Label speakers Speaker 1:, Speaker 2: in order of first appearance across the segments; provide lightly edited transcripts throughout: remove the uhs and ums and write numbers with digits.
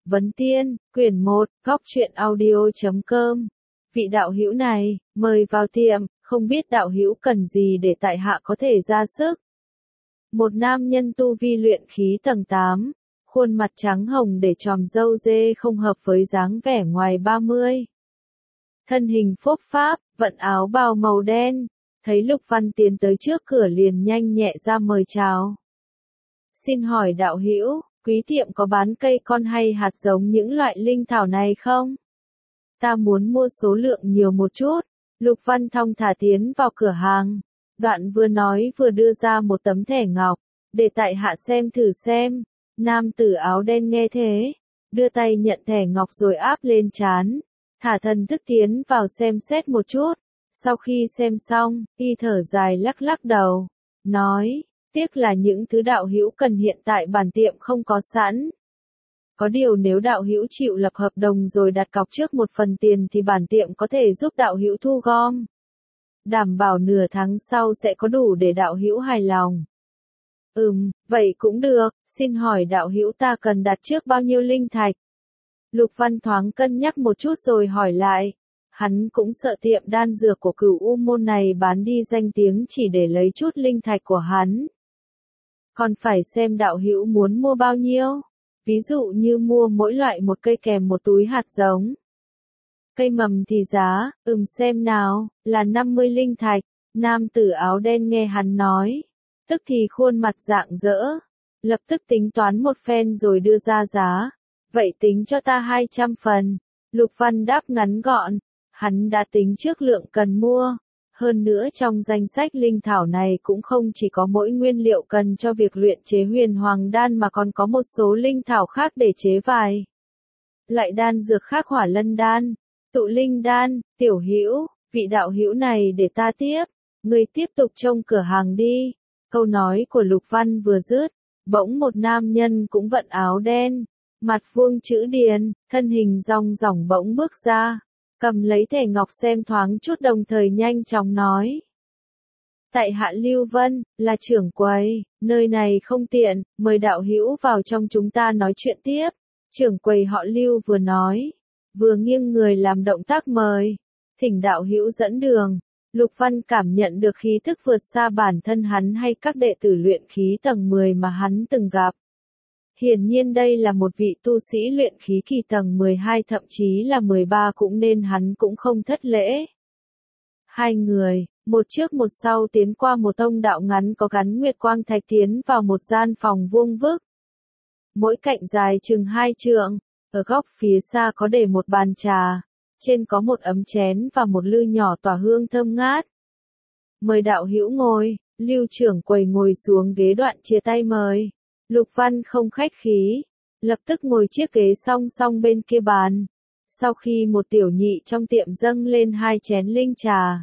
Speaker 1: Vấn Tiên, quyển 1, góc truyện audio.com. Vị đạo hữu này, mời vào tiệm, không biết đạo hữu cần gì để tại hạ có thể ra sức. Một nam nhân tu vi luyện khí tầng 8, khuôn mặt trắng hồng để tròm râu dê không hợp với dáng vẻ ngoài 30. Thân hình phốp pháp, vận áo bào màu đen, thấy Lục Văn tiến tới trước cửa liền nhanh nhẹ ra mời chào. Xin hỏi đạo hữu, quý tiệm có bán cây con hay hạt giống những loại linh thảo này không? Ta muốn mua số lượng nhiều một chút. Lục Văn thong thả tiến vào cửa hàng. Đoạn vừa nói vừa đưa ra một tấm thẻ ngọc, để tại hạ xem thử xem. Nam tử áo đen nghe thế, đưa tay nhận thẻ ngọc rồi áp lên trán, thả thần thức tiến vào xem xét một chút. Sau khi xem xong, y thở dài lắc lắc đầu, nói, tiếc là những thứ đạo hữu cần hiện tại bản tiệm không có sẵn. Có điều nếu đạo hữu chịu lập hợp đồng rồi đặt cọc trước một phần tiền thì bản tiệm có thể giúp đạo hữu thu gom. Đảm bảo nửa tháng sau sẽ có đủ để đạo hữu hài lòng. Vậy cũng được, xin hỏi đạo hữu ta cần đặt trước bao nhiêu linh thạch? Lục Văn thoáng cân nhắc một chút rồi hỏi lại. Hắn cũng sợ tiệm đan dược của Cửu U môn này bán đi danh tiếng chỉ để lấy chút linh thạch của hắn. Còn phải xem đạo hữu muốn mua bao nhiêu. Ví dụ như mua mỗi loại một cây kèm một túi hạt giống. Cây mầm thì giá, xem nào, là 50 linh thạch. Nam tử áo đen nghe hắn nói, tức thì khuôn mặt rạng rỡ, lập tức tính toán một phen rồi đưa ra giá. Vậy tính cho ta 200 phần. Lục Văn đáp ngắn gọn, hắn đã tính trước lượng cần mua. Hơn nữa trong danh sách linh thảo này cũng không chỉ có mỗi nguyên liệu cần cho việc luyện chế huyền hoàng đan mà còn có một số linh thảo khác để chế vài loại đan dược khác, hỏa lân đan, tụ linh đan. Tiểu hữu, vị đạo hữu này để ta tiếp, người tiếp tục trông cửa hàng đi. Câu nói của Lục Văn vừa dứt, bỗng một nam nhân cũng vận áo đen, mặt vuông chữ điền, thân hình rong ròng bỗng bước ra. Cầm lấy thẻ ngọc xem thoáng chút đồng thời nhanh chóng nói. Tại hạ Lưu Vân, là trưởng quầy, nơi này không tiện, mời đạo hữu vào trong chúng ta nói chuyện tiếp. Trưởng quầy họ Lưu vừa nói, vừa nghiêng người làm động tác mời. Thỉnh đạo hữu dẫn đường. Lục Văn cảm nhận được khí thức vượt xa bản thân hắn hay các đệ tử luyện khí tầng 10 mà hắn từng gặp. Hiển nhiên đây là một vị tu sĩ luyện khí kỳ tầng 12 thậm chí là 13 cũng nên hắn cũng không thất lễ. Hai người, một trước một sau tiến qua một tông đạo ngắn có gắn nguyệt quang thạch tiến vào một gian phòng vuông vức. Mỗi cạnh dài chừng 2 trượng, ở góc phía xa có để một bàn trà, trên có một ấm chén và một lư nhỏ tỏa hương thơm ngát. Mời đạo hữu ngồi. Lưu trưởng quầy ngồi xuống ghế đoạn chia tay mời. Lục Văn không khách khí, lập tức ngồi chiếc ghế song song bên kia bàn. Sau khi một tiểu nhị trong tiệm dâng lên 2 chén linh trà,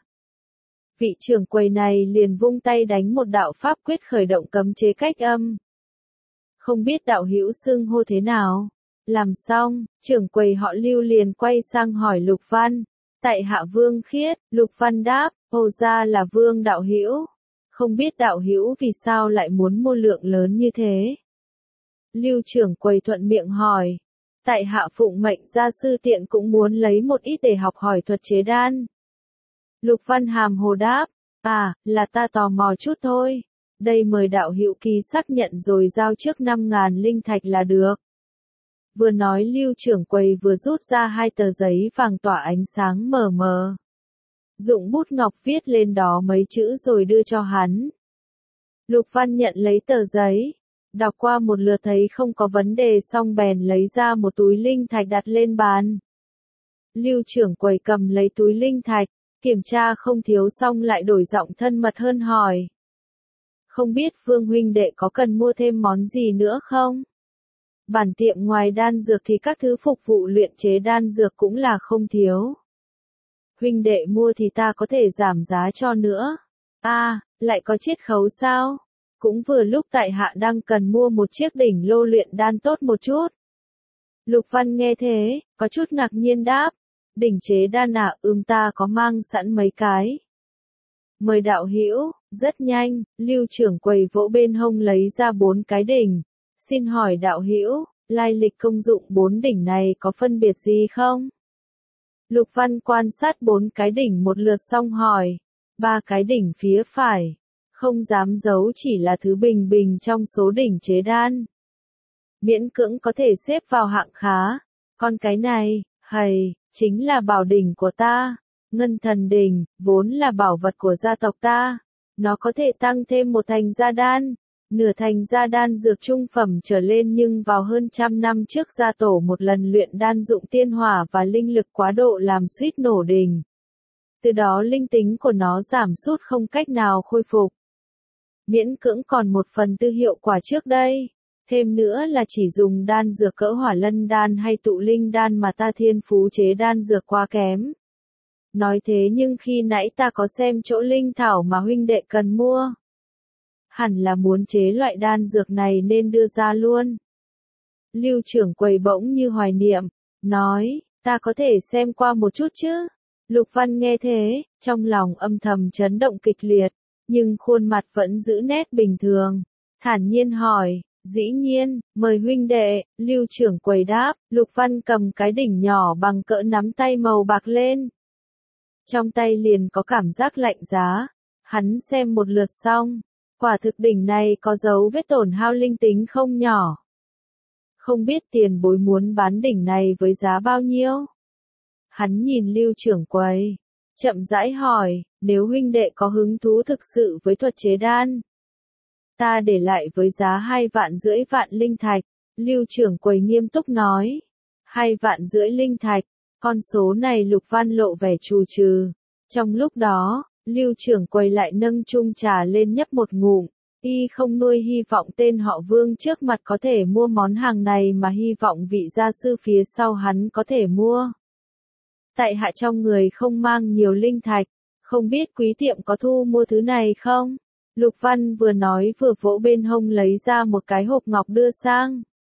Speaker 1: vị trưởng quầy này liền vung tay đánh một đạo pháp quyết khởi động cấm chế cách âm. Không biết đạo hữu xưng hô thế nào? Làm xong, trưởng quầy họ Lưu liền quay sang hỏi Lục Văn. Tại hạ Vương Khiết. Lục Văn đáp, hô ra là Vương đạo hữu. Không biết đạo hữu vì sao lại muốn mua lượng lớn như thế? Lưu trưởng quầy thuận miệng hỏi. Tại hạ phụng mệnh gia sư tiện cũng muốn lấy một ít để học hỏi thuật chế đan. Lục Văn hàm hồ đáp, là ta tò mò chút thôi. Đây mời đạo hữu ký xác nhận rồi giao trước 5.000 linh thạch là được. Vừa nói Lưu trưởng quầy vừa rút ra 2 tờ giấy vàng tỏa ánh sáng mờ mờ. Dụng bút ngọc viết lên đó mấy chữ rồi đưa cho hắn. Lục Văn nhận lấy tờ giấy, đọc qua một lượt thấy không có vấn đề xong bèn lấy ra một túi linh thạch đặt lên bàn. Lưu trưởng quầy cầm lấy túi linh thạch, kiểm tra không thiếu xong lại đổi giọng thân mật hơn hỏi. Không biết Vương huynh đệ có cần mua thêm món gì nữa không? Bản tiệm ngoài đan dược thì các thứ phục vụ luyện chế đan dược cũng là không thiếu. Huynh đệ mua thì ta có thể giảm giá cho nữa. Lại có chiết khấu sao? Cũng vừa lúc tại hạ đang cần mua một chiếc đỉnh lô luyện đan tốt một chút. Lục Văn nghe thế, có chút ngạc nhiên đáp. Đỉnh chế đan ta có mang sẵn mấy cái. Mời đạo hữu. Rất nhanh, Lưu trưởng quầy vỗ bên hông lấy ra 4 cái đỉnh. Xin hỏi đạo hữu, lai lịch công dụng 4 đỉnh này có phân biệt gì không? Lục Văn quan sát 4 cái đỉnh một lượt xong hỏi. 3 cái đỉnh phía phải. Không dám giấu chỉ là thứ bình bình trong số đỉnh chế đan. Miễn cưỡng có thể xếp vào hạng khá. Còn cái này, chính là bảo đỉnh của ta. Ngân thần đỉnh, vốn là bảo vật của gia tộc ta. Nó có thể tăng thêm một thành gia đan. Nửa thành gia đan dược trung phẩm trở lên, nhưng vào hơn trăm năm trước gia tổ một lần luyện đan dụng tiên hỏa và linh lực quá độ làm suýt nổ đỉnh. Từ đó linh tính của nó giảm sút không cách nào khôi phục. Miễn cưỡng còn 1/4 hiệu quả trước đây. Thêm nữa là chỉ dùng đan dược cỡ hỏa lân đan hay tụ linh đan mà ta thiên phú chế đan dược quá kém. Nói thế nhưng khi nãy ta có xem chỗ linh thảo mà huynh đệ cần mua. Hẳn là muốn chế loại đan dược này nên đưa ra luôn. Lưu trưởng quầy bỗng như hoài niệm, nói, ta có thể xem qua một chút chứ? Lục Văn nghe thế, trong lòng âm thầm chấn động kịch liệt, nhưng khuôn mặt vẫn giữ nét bình thường. Thản nhiên hỏi, dĩ nhiên, mời huynh đệ, Lưu trưởng quầy đáp. Lục Văn cầm cái đỉnh nhỏ bằng cỡ nắm tay màu bạc lên. Trong tay liền có cảm giác lạnh giá. Hắn xem một lượt xong. Quả thực đỉnh này có dấu vết tổn hao linh tính không nhỏ. Không biết tiền bối muốn bán đỉnh này với giá bao nhiêu? Hắn nhìn Lưu trưởng quầy, chậm rãi hỏi, nếu huynh đệ có hứng thú thực sự với thuật chế đan, ta để lại với giá 2,5 vạn linh thạch. Lưu trưởng quầy nghiêm túc nói, 2,5 vạn linh thạch, con số này Lục Văn lộ vẻ trù trừ. Trong lúc đó, Lưu trưởng quầy lại nâng chung trà lên nhấp một ngụm, y không nuôi hy vọng tên họ Vương trước mặt có thể mua món hàng này mà hy vọng vị gia sư phía sau hắn có thể mua. Tại hạ trong người không mang nhiều linh thạch, không biết quý tiệm có thu mua thứ này không? Lục Văn vừa nói vừa vỗ bên hông lấy ra một cái hộp ngọc đưa sang.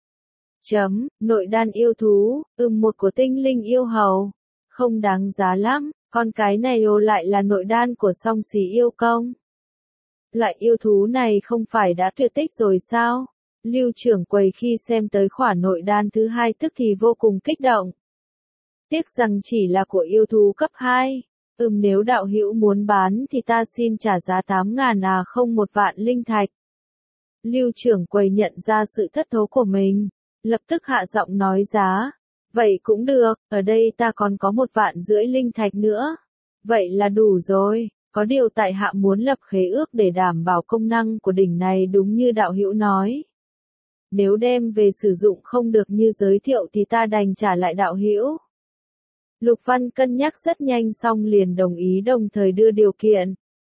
Speaker 1: Nội đan yêu thú, một của tinh linh yêu hầu. Không đáng giá lắm, con cái này lại là nội đan của song xí yêu công. Loại yêu thú này không phải đã tuyệt tích rồi sao? Lưu trưởng quầy khi xem tới khoản nội đan thứ 2 tức thì vô cùng kích động. Tiếc rằng chỉ là của yêu thú cấp 2. Nếu đạo hữu muốn bán thì ta xin trả giá 8.000 không 1 vạn linh thạch. Lưu trưởng quầy nhận ra sự thất thố của mình, lập tức hạ giọng nói giá. Vậy cũng được, ở đây ta còn có 1,5 vạn linh thạch nữa. Vậy là đủ rồi, có điều tại hạ muốn lập khế ước để đảm bảo công năng của đỉnh này đúng như đạo hữu nói. Nếu đem về sử dụng không được như giới thiệu thì ta đành trả lại đạo hữu. Lục Văn cân nhắc rất nhanh xong liền đồng ý đồng thời đưa điều kiện.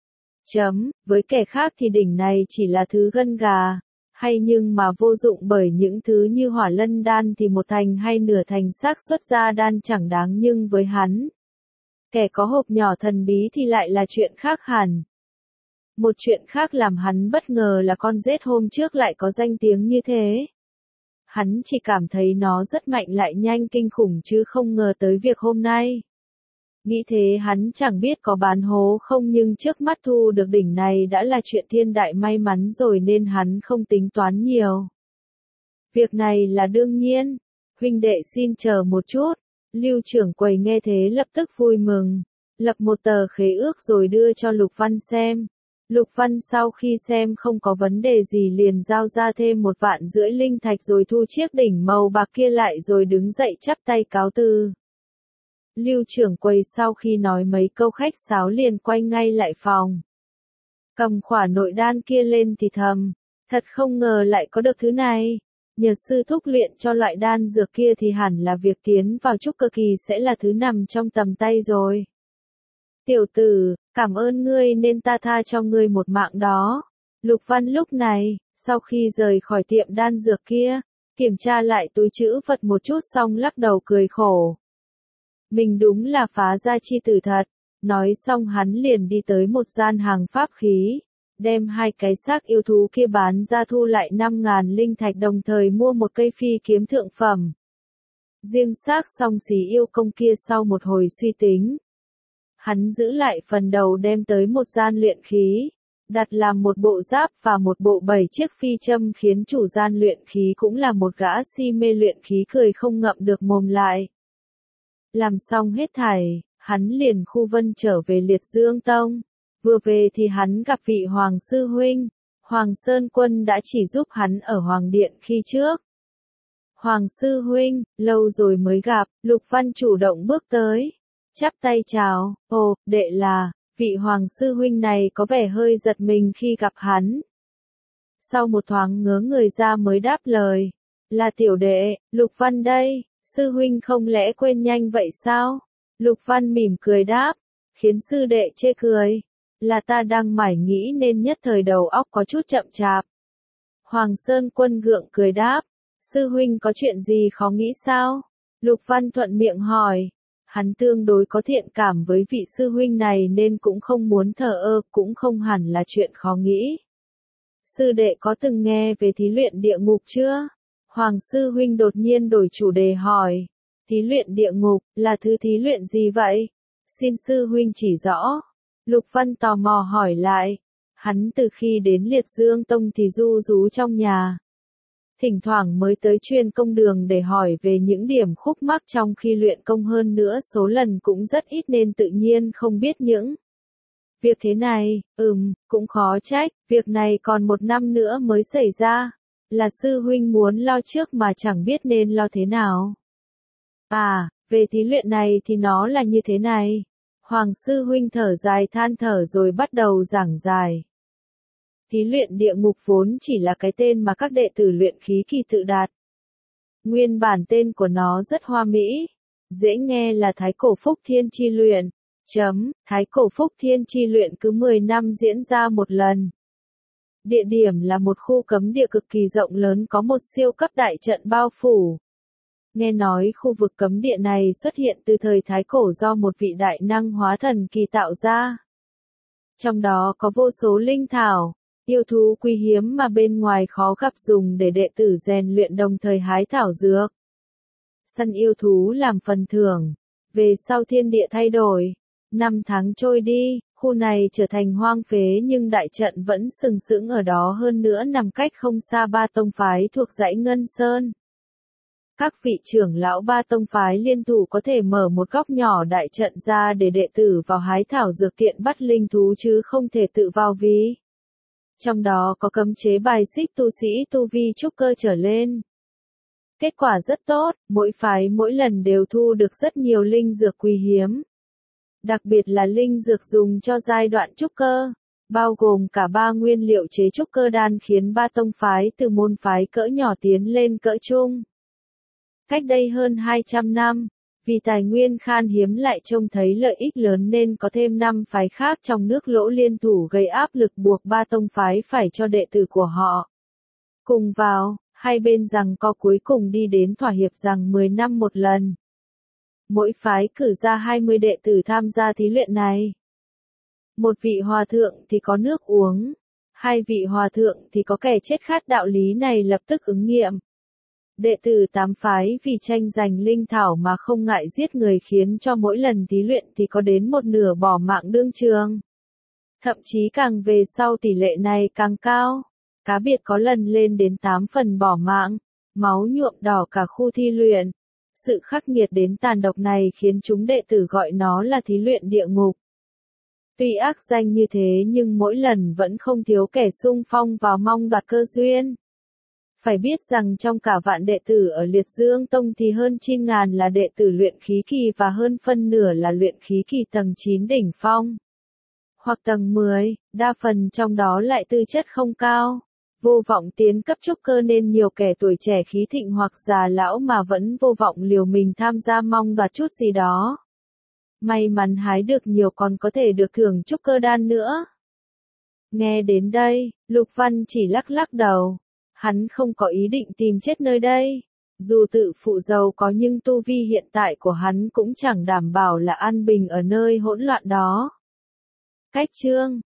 Speaker 1: Với kẻ khác thì đỉnh này chỉ là thứ gân gà, hay nhưng mà vô dụng bởi những thứ như hỏa lân đan thì 1 thành hay nửa thành xác suất ra đan chẳng đáng, nhưng với hắn, kẻ có hộp nhỏ thần bí thì lại là chuyện khác hẳn. Một chuyện khác làm hắn bất ngờ là con rết hôm trước lại có danh tiếng như thế. Hắn chỉ cảm thấy nó rất mạnh lại nhanh kinh khủng chứ không ngờ tới việc hôm nay. Nghĩ thế hắn chẳng biết có bán hố không, nhưng trước mắt thu được đỉnh này đã là chuyện thiên đại may mắn rồi nên hắn không tính toán nhiều. Việc này là đương nhiên. Huynh đệ xin chờ một chút. Lưu trưởng quầy nghe thế lập tức vui mừng. Lập một tờ khế ước rồi đưa cho Lục Văn xem. Lục Văn sau khi xem không có vấn đề gì liền giao ra thêm 1,5 vạn linh thạch rồi thu chiếc đỉnh màu bạc kia lại rồi đứng dậy chắp tay cáo từ. Lưu trưởng quầy sau khi nói mấy câu khách sáo liền quay ngay lại phòng. Cầm khỏa nội đan kia lên thì thầm, thật không ngờ lại có được thứ này. Nhờ sư thúc luyện cho loại đan dược kia thì hẳn là việc tiến vào trúc cơ kỳ sẽ là thứ nằm trong tầm tay rồi. Tiểu tử, cảm ơn ngươi nên ta tha cho ngươi một mạng đó. Lục Văn lúc này, sau khi rời khỏi tiệm đan dược kia, kiểm tra lại túi trữ vật một chút xong lắc đầu cười khổ. Mình đúng là phá gia chi tử thật. Nói xong hắn liền đi tới một gian hàng pháp khí, đem 2 cái xác yêu thú kia bán ra thu lại 5.000 linh thạch đồng thời mua một cây phi kiếm thượng phẩm. Riêng xác song xí yêu công kia sau một hồi suy tính, hắn giữ lại phần đầu đem tới một gian luyện khí, đặt làm một bộ giáp và một bộ 7 chiếc phi châm khiến chủ gian luyện khí cũng là một gã si mê luyện khí cười không ngậm được mồm lại. Làm xong hết thảy, hắn liền khu vân trở về Liệt Dương Tông. Vừa về thì hắn gặp vị Hoàng Sư Huynh. Hoàng Sơn Quân đã chỉ giúp hắn ở Hoàng Điện khi trước. Hoàng Sư Huynh, lâu rồi mới gặp, Lục Văn chủ động bước tới. Chắp tay chào, ồ, đệ là, vị Hoàng Sư Huynh này có vẻ hơi giật mình khi gặp hắn. Sau một thoáng ngớ người ra mới đáp lời, là tiểu đệ, Lục Văn đây, Sư Huynh không lẽ quên nhanh vậy sao? Lục Văn mỉm cười đáp, khiến sư đệ chê cười, là ta đang mải nghĩ nên nhất thời đầu óc có chút chậm chạp. Hoàng Sơn Quân gượng cười đáp, sư huynh có chuyện gì khó nghĩ sao? Lục Văn thuận miệng hỏi, hắn tương đối có thiện cảm với vị sư huynh này nên cũng không muốn thờ ơ, cũng không hẳn là chuyện khó nghĩ. Sư đệ có từng nghe về thí luyện địa ngục chưa? Hoàng sư huynh đột nhiên đổi chủ đề hỏi. Thí luyện địa ngục, là thứ thí luyện gì vậy? Xin sư huynh chỉ rõ. Lục Văn tò mò hỏi lại. Hắn từ khi đến Liệt Dương Tông thì ru rú trong nhà. Thỉnh thoảng mới tới chuyên công đường để hỏi về những điểm khúc mắc trong khi luyện công, hơn nữa số lần cũng rất ít nên tự nhiên không biết những việc thế này. Cũng khó trách, việc này còn 1 năm nữa mới xảy ra. Là sư huynh muốn lo trước mà chẳng biết nên lo thế nào. À, về thí luyện này thì nó là như thế này. Hoàng sư huynh thở dài than thở rồi bắt đầu giảng giải. Thí luyện địa ngục vốn chỉ là cái tên mà các đệ tử luyện khí kỳ tự đặt. Nguyên bản tên của nó rất hoa mỹ, dễ nghe là Thái Cổ Phúc Thiên Chi Luyện. Thái Cổ Phúc Thiên Chi Luyện cứ 10 năm diễn ra một lần. Địa điểm là một khu cấm địa cực kỳ rộng lớn có một siêu cấp đại trận bao phủ. Nghe nói khu vực cấm địa này xuất hiện từ thời Thái Cổ do một vị đại năng hóa thần kỳ tạo ra. Trong đó có vô số linh thảo, yêu thú quý hiếm mà bên ngoài khó gặp dùng để đệ tử rèn luyện đồng thời hái thảo dược. Săn yêu thú làm phần thưởng. Về sau thiên địa thay đổi. 5 tháng trôi đi, khu này trở thành hoang phế nhưng đại trận vẫn sừng sững ở đó, hơn nữa nằm cách không xa 3 tông phái thuộc dãy Ngân Sơn. Các vị trưởng lão 3 tông phái liên thủ có thể mở một góc nhỏ đại trận ra để đệ tử vào hái thảo dược tiện bắt linh thú chứ không thể tự vào vì. Trong đó có cấm chế bài xích tu sĩ tu vi trúc cơ trở lên. Kết quả rất tốt, mỗi phái mỗi lần đều thu được rất nhiều linh dược quý hiếm. Đặc biệt là linh dược dùng cho giai đoạn trúc cơ, bao gồm cả 3 nguyên liệu chế trúc cơ đan khiến 3 tông phái từ môn phái cỡ nhỏ tiến lên cỡ trung. Cách đây hơn 200 năm, vì tài nguyên khan hiếm lại trông thấy lợi ích lớn nên có thêm 5 phái khác trong nước lỗ liên thủ gây áp lực buộc 3 tông phái phải cho đệ tử của họ cùng vào, hai bên rằng co cuối cùng đi đến thỏa hiệp rằng 10 năm một lần. Mỗi phái cử ra 20 đệ tử tham gia thí luyện này. Một vị hòa thượng thì có nước uống, 2 vị hòa thượng thì có kẻ chết khát, đạo lý này lập tức ứng nghiệm. Đệ tử 8 phái vì tranh giành linh thảo mà không ngại giết người khiến cho mỗi lần thí luyện thì có đến 1/2 bỏ mạng đương trường. Thậm chí càng về sau tỷ lệ này càng cao. Cá biệt có lần lên đến 8 phần bỏ mạng, máu nhuộm đỏ cả khu thi luyện. Sự khắc nghiệt đến tàn độc này khiến chúng đệ tử gọi nó là thí luyện địa ngục. Tuy ác danh như thế nhưng mỗi lần vẫn không thiếu kẻ xung phong vào mong đoạt cơ duyên. Phải biết rằng trong cả vạn đệ tử ở Liệt Dương Tông thì hơn 9.000 là đệ tử luyện khí kỳ và hơn phân nửa là luyện khí kỳ tầng 9 đỉnh phong. Hoặc tầng 10, đa phần trong đó lại tư chất không cao. Vô vọng tiến cấp trúc cơ nên nhiều kẻ tuổi trẻ khí thịnh hoặc già lão mà vẫn vô vọng liều mình tham gia mong đoạt chút gì đó. May mắn hái được nhiều còn có thể được thưởng trúc cơ đan nữa. Nghe đến đây, Lục Văn chỉ lắc lắc đầu. Hắn không có ý định tìm chết nơi đây. Dù tự phụ giàu có nhưng tu vi hiện tại của hắn cũng chẳng đảm bảo là an bình ở nơi hỗn loạn đó. Cách chương